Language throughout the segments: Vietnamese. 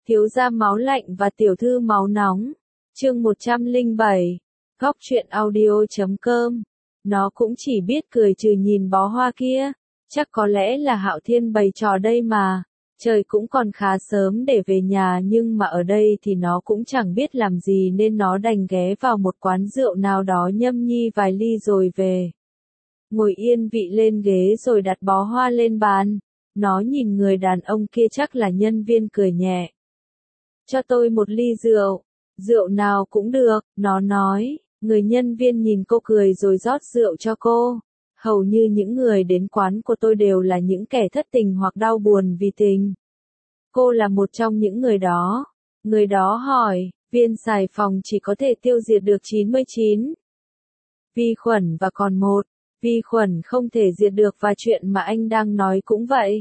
Thiếu gia máu lạnh và tiểu thư máu nóng. Chương 107. Góc truyện audio.com. Nó cũng chỉ biết cười trừ nhìn bó hoa kia. Chắc có lẽ là Hạo Thiên bày trò đây mà. Trời cũng còn khá sớm để về nhà, nhưng mà ở đây thì nó cũng chẳng biết làm gì nên nó đành ghé vào một quán rượu nào đó nhâm nhi vài ly rồi về. Ngồi yên vị lên ghế rồi đặt bó hoa lên bàn. Nó nhìn người đàn ông kia, chắc là nhân viên, cười nhẹ. Cho tôi một ly rượu. Rượu nào cũng được, nó nói. Người nhân viên nhìn cô cười rồi rót rượu cho cô. Hầu như những người đến quán của tôi đều là những kẻ thất tình hoặc đau buồn vì tình. Cô là một trong những người đó. Người đó hỏi, viên xài phòng chỉ có thể tiêu diệt được 99 vi khuẩn và còn một vi khuẩn không thể diệt được, và chuyện mà anh đang nói cũng vậy.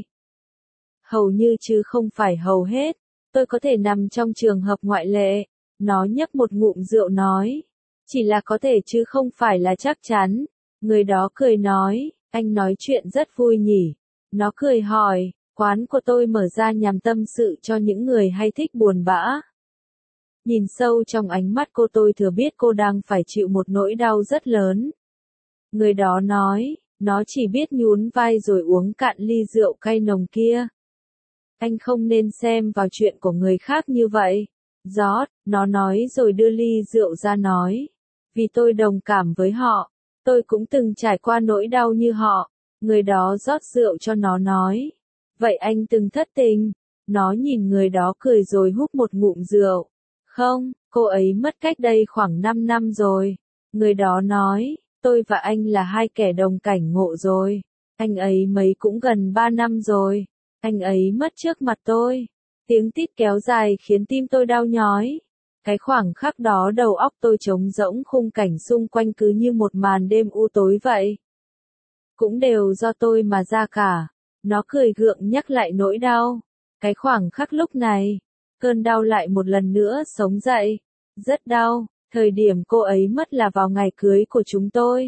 Hầu như chứ không phải hầu hết. Tôi có thể nằm trong trường hợp ngoại lệ. Nó nhấp một ngụm rượu nói. Chỉ là có thể chứ không phải là chắc chắn. Người đó cười nói, anh nói chuyện rất vui nhỉ. Nó cười hỏi, quán của tôi mở ra nhằm tâm sự cho những người hay thích buồn bã. Nhìn sâu trong ánh mắt cô, tôi thừa biết cô đang phải chịu một nỗi đau rất lớn. Người đó nói, nó chỉ biết nhún vai rồi uống cạn ly rượu cay nồng kia. Anh không nên xem vào chuyện của người khác như vậy. Rót, nó nói rồi đưa ly rượu ra nói. Vì tôi đồng cảm với họ. Tôi cũng từng trải qua nỗi đau như họ. Người đó rót rượu cho nó nói. Vậy anh từng thất tình? Nó nhìn người đó cười rồi húp một ngụm rượu. Không, cô ấy mất cách đây khoảng 5 năm rồi. Người đó nói, tôi và anh là hai kẻ đồng cảnh ngộ rồi. Anh ấy mấy cũng gần 3 năm rồi. Anh ấy mất trước mặt tôi. Tiếng tít kéo dài khiến tim tôi đau nhói. Cái khoảng khắc đó đầu óc tôi trống rỗng, khung cảnh xung quanh cứ như một màn đêm u tối vậy. Cũng đều do tôi mà ra cả. Nó cười gượng nhắc lại nỗi đau. Cái khoảng khắc lúc này, cơn đau lại một lần nữa sống dậy. Rất đau. Thời điểm cô ấy mất là vào ngày cưới của chúng tôi.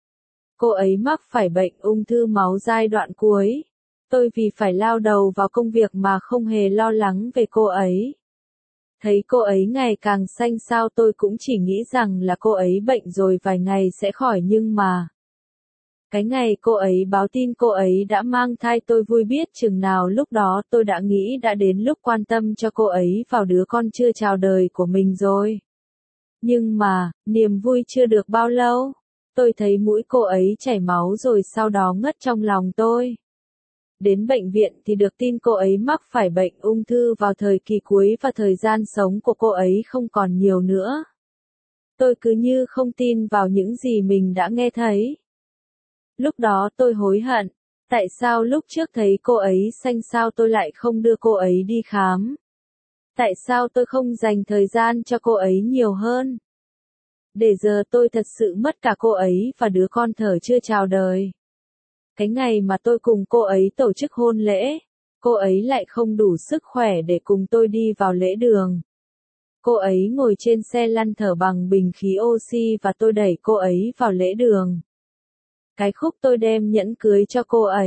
Cô ấy mắc phải bệnh ung thư máu giai đoạn cuối. Tôi vì phải lao đầu vào công việc mà không hề lo lắng về cô ấy. Thấy cô ấy ngày càng xanh xao, tôi cũng chỉ nghĩ rằng là cô ấy bệnh rồi vài ngày sẽ khỏi, nhưng mà cái ngày cô ấy báo tin cô ấy đã mang thai, tôi vui biết chừng nào. Lúc đó tôi đã nghĩ đã đến lúc quan tâm cho cô ấy vào đứa con chưa chào đời của mình rồi. Nhưng mà, niềm vui chưa được bao lâu, tôi thấy mũi cô ấy chảy máu rồi sau đó ngất trong lòng tôi. Đến bệnh viện thì được tin cô ấy mắc phải bệnh ung thư vào thời kỳ cuối và thời gian sống của cô ấy không còn nhiều nữa. Tôi cứ như không tin vào những gì mình đã nghe thấy. Lúc đó tôi hối hận. Tại sao lúc trước thấy cô ấy xanh xao tôi lại không đưa cô ấy đi khám? Tại sao tôi không dành thời gian cho cô ấy nhiều hơn? Để giờ tôi thật sự mất cả cô ấy và đứa con thở chưa chào đời. Cái ngày mà tôi cùng cô ấy tổ chức hôn lễ, cô ấy lại không đủ sức khỏe để cùng tôi đi vào lễ đường. Cô ấy ngồi trên xe lăn thở bằng bình khí oxy và tôi đẩy cô ấy vào lễ đường. Cái khúc tôi đem nhẫn cưới cho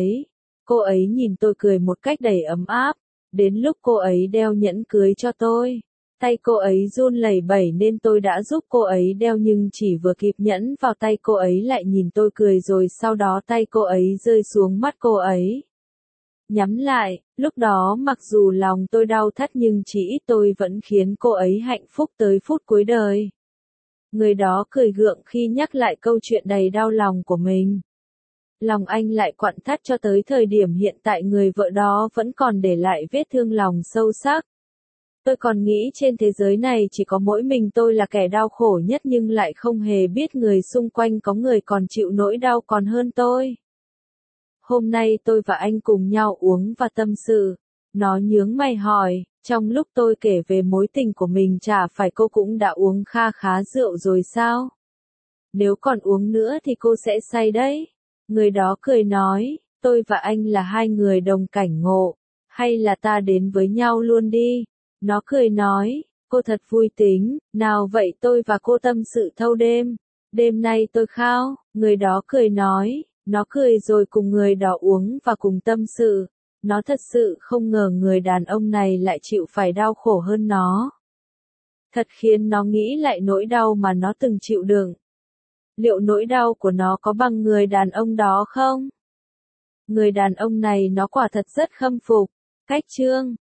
cô ấy nhìn tôi cười một cách đầy ấm áp. Đến lúc cô ấy đeo nhẫn cưới cho tôi, tay cô ấy run lẩy bẩy nên tôi đã giúp cô ấy đeo, nhưng chỉ vừa kịp nhẫn vào tay cô ấy lại nhìn tôi cười rồi sau đó tay cô ấy rơi xuống mắt cô ấy. Nhắm lại, lúc đó mặc dù lòng tôi đau thắt nhưng chỉ ít tôi vẫn khiến cô ấy hạnh phúc tới phút cuối đời. Người đó cười gượng khi nhắc lại câu chuyện đầy đau lòng của mình. Lòng anh lại quặn thắt cho tới thời điểm hiện tại, người vợ đó vẫn còn để lại vết thương lòng sâu sắc. Tôi còn nghĩ trên thế giới này chỉ có mỗi mình tôi là kẻ đau khổ nhất, nhưng lại không hề biết người xung quanh có người còn chịu nỗi đau còn hơn tôi. Hôm nay tôi và anh cùng nhau uống và tâm sự. Nó nhướng mày hỏi, trong lúc tôi kể về mối tình của mình chả phải cô cũng đã uống kha khá rượu rồi sao? Nếu còn uống nữa thì cô sẽ say đấy. Người đó cười nói, tôi và anh là hai người đồng cảnh ngộ. Hay là ta đến với nhau luôn đi. Nó cười nói, cô thật vui tính, nào vậy tôi và cô tâm sự thâu đêm. Đêm nay tôi khao. Người đó cười nói, nó cười rồi cùng người đó uống và cùng tâm sự. Nó thật sự không ngờ người đàn ông này lại chịu phải đau khổ hơn nó. Thật khiến nó nghĩ lại nỗi đau mà nó từng chịu đựng. Liệu nỗi đau của nó có bằng người đàn ông đó không? Người đàn ông này nó quả thật rất khâm phục. Cách chương